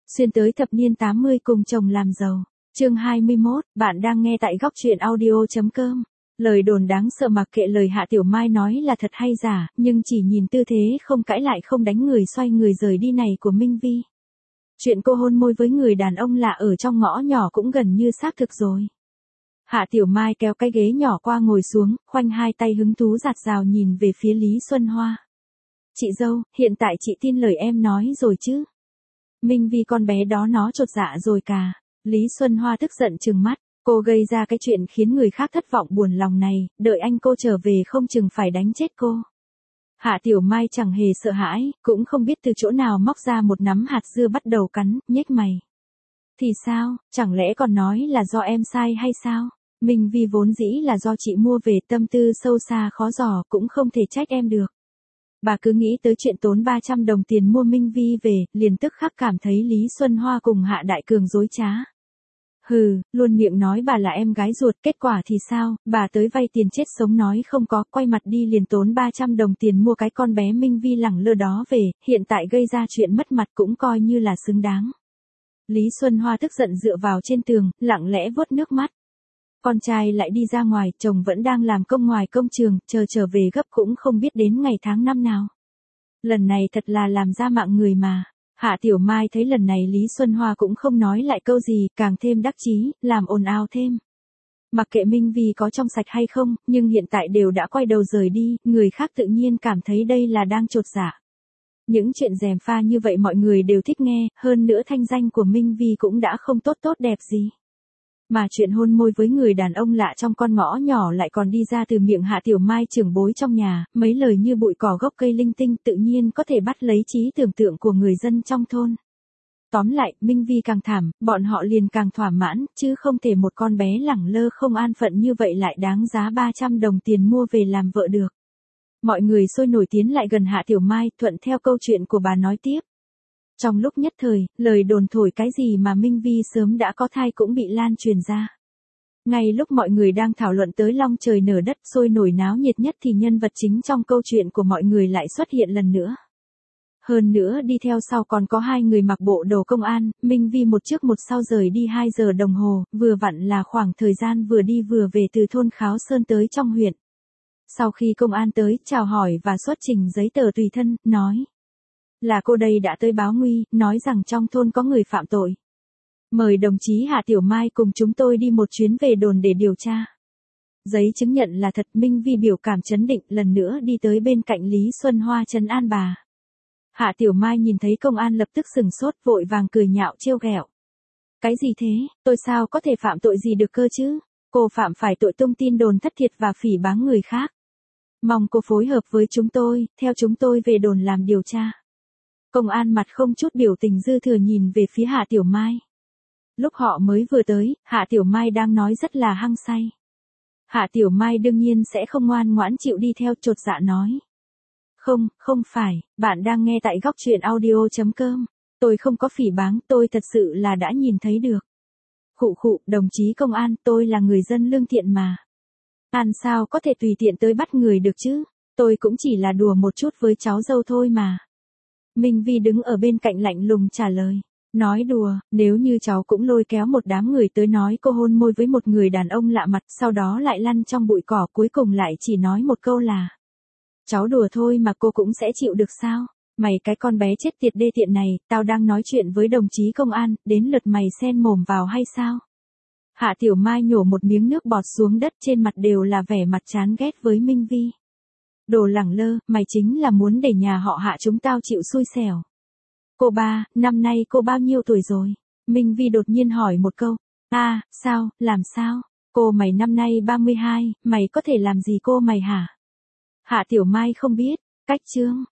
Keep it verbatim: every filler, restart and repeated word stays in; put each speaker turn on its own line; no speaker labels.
Xuyên tới thập niên tám mươi cùng chồng làm giàu. Chương hai mươi mốt, bạn đang nghe tại góc truyện audio chấm com. Lời đồn đáng sợ mặc kệ lời Hạ Tiểu Mai nói là thật hay giả, nhưng chỉ nhìn tư thế không cãi lại không đánh người xoay người rời đi này của Minh Vi. Chuyện cô hôn môi với người đàn ông lạ ở trong ngõ nhỏ cũng gần như xác thực rồi. Hạ Tiểu Mai kéo cái ghế nhỏ qua ngồi xuống, khoanh hai tay hứng thú giạt rào nhìn về phía Lý Xuân Hoa. Chị dâu, hiện tại chị tin lời em nói rồi chứ? Minh Vi con bé đó nó chột dạ rồi cả. Lý Xuân Hoa tức giận trừng mắt, cô gây ra cái chuyện khiến người khác thất vọng buồn lòng này, đợi anh cô trở về không chừng phải đánh chết cô. Hạ Tiểu Mai chẳng hề sợ hãi, cũng không biết từ chỗ nào móc ra một nắm hạt dưa bắt đầu cắn, nhếch mày. Thì sao, chẳng lẽ còn nói là do em sai hay sao? Minh Vi vốn dĩ là do chị mua về, tâm tư sâu xa khó dò cũng không thể trách em được. Bà cứ nghĩ tới chuyện tốn ba trăm đồng tiền mua Minh Vi về, liền tức khắc cảm thấy Lý Xuân Hoa cùng Hạ Đại Cường dối trá. Hừ, luôn miệng nói bà là em gái ruột, kết quả thì sao, bà tới vay tiền chết sống nói không có, quay mặt đi liền tốn ba trăm đồng tiền mua cái con bé Minh Vi lẳng lơ đó về, hiện tại gây ra chuyện mất mặt cũng coi như là xứng đáng. Lý Xuân Hoa tức giận dựa vào trên tường, lặng lẽ vuốt nước mắt. Con trai lại đi ra ngoài, chồng vẫn đang làm công ngoài công trường, chờ trở về gấp cũng không biết đến ngày tháng năm nào. Lần này thật là làm ra mạng người mà. Hạ Tiểu Mai thấy lần này Lý Xuân Hoa cũng không nói lại câu gì, càng thêm đắc chí, làm ồn ào thêm. Mặc kệ Minh Vi có trong sạch hay không, nhưng hiện tại đều đã quay đầu rời đi, người khác tự nhiên cảm thấy đây là đang chột dạ. Những chuyện gièm pha như vậy mọi người đều thích nghe, hơn nữa thanh danh của Minh Vi cũng đã không tốt tốt đẹp gì. Mà chuyện hôn môi với người đàn ông lạ trong con ngõ nhỏ lại còn đi ra từ miệng Hạ Tiểu Mai trưởng bối trong nhà, mấy lời như bụi cỏ gốc cây linh tinh tự nhiên có thể bắt lấy trí tưởng tượng của người dân trong thôn. Tóm lại, Minh Vi càng thảm, bọn họ liền càng thỏa mãn, chứ không thể một con bé lẳng lơ không an phận như vậy lại đáng giá ba trăm đồng tiền mua về làm vợ được. Mọi người sôi nổi tiến lại gần Hạ Tiểu Mai, thuận theo câu chuyện của bà nói tiếp. Trong lúc nhất thời, lời đồn thổi cái gì mà Minh Vi sớm đã có thai cũng bị lan truyền ra. Ngay lúc mọi người đang thảo luận tới long trời nở đất sôi nổi náo nhiệt nhất thì nhân vật chính trong câu chuyện của mọi người lại xuất hiện lần nữa. Hơn nữa đi theo sau còn có hai người mặc bộ đồ công an, Minh Vi một trước một sau rời đi hai giờ đồng hồ, vừa vặn là khoảng thời gian vừa đi vừa về từ thôn Kháo Sơn tới trong huyện. Sau khi công an tới, chào hỏi và xuất trình giấy tờ tùy thân, nói. Là cô đây đã tới báo nguy, nói rằng trong thôn có người phạm tội. Mời đồng chí Hạ Tiểu Mai cùng chúng tôi đi một chuyến về đồn để điều tra. Giấy chứng nhận là thật, Minh Vi biểu cảm trấn định lần nữa đi tới bên cạnh Lý Xuân Hoa trấn an bà. Hạ Tiểu Mai nhìn thấy công an lập tức sừng sốt vội vàng cười nhạo trêu ghẹo. Cái gì thế, tôi sao có thể phạm tội gì được cơ chứ? Cô phạm phải tội tung tin đồn thất thiệt và phỉ báng người khác. Mong cô phối hợp với chúng tôi, theo chúng tôi về đồn làm điều tra. Công an mặt không chút biểu tình dư thừa nhìn về phía Hạ Tiểu Mai. Lúc họ mới vừa tới, Hạ Tiểu Mai đang nói rất là hăng say. Hạ Tiểu Mai đương nhiên sẽ không ngoan ngoãn chịu đi theo, chột dạ nói. Không, không phải, bạn đang nghe tại góc truyện audio chấm com. Tôi không có phỉ báng, tôi thật sự là đã nhìn thấy được. Khụ khụ, đồng chí công an, tôi là người dân lương thiện mà. An sao có thể tùy tiện tới bắt người được chứ, tôi cũng chỉ là đùa một chút với cháu dâu thôi mà. Minh Vi đứng ở bên cạnh lạnh lùng trả lời. Nói đùa, nếu như cháu cũng lôi kéo một đám người tới nói cô hôn môi với một người đàn ông lạ mặt, sau đó lại lăn trong bụi cỏ, cuối cùng lại chỉ nói một câu là. Cháu đùa thôi mà cô cũng sẽ chịu được sao? Mày cái con bé chết tiệt đê tiện này, tao đang nói chuyện với đồng chí công an, đến lượt mày xen mồm vào hay sao? Hạ Tiểu Mai nhổ một miếng nước bọt xuống đất, trên mặt đều là vẻ mặt chán ghét với Minh Vi. Đồ lẳng lơ, mày chính là muốn để nhà họ Hạ chúng tao chịu xui xẻo. Cô ba, năm nay cô bao nhiêu tuổi rồi? Minh Vi đột nhiên hỏi một câu. À, sao, làm sao? Cô mày năm nay ba mươi hai, mày có thể làm gì cô mày hả? Hạ Tiểu Mai không biết, cách chương.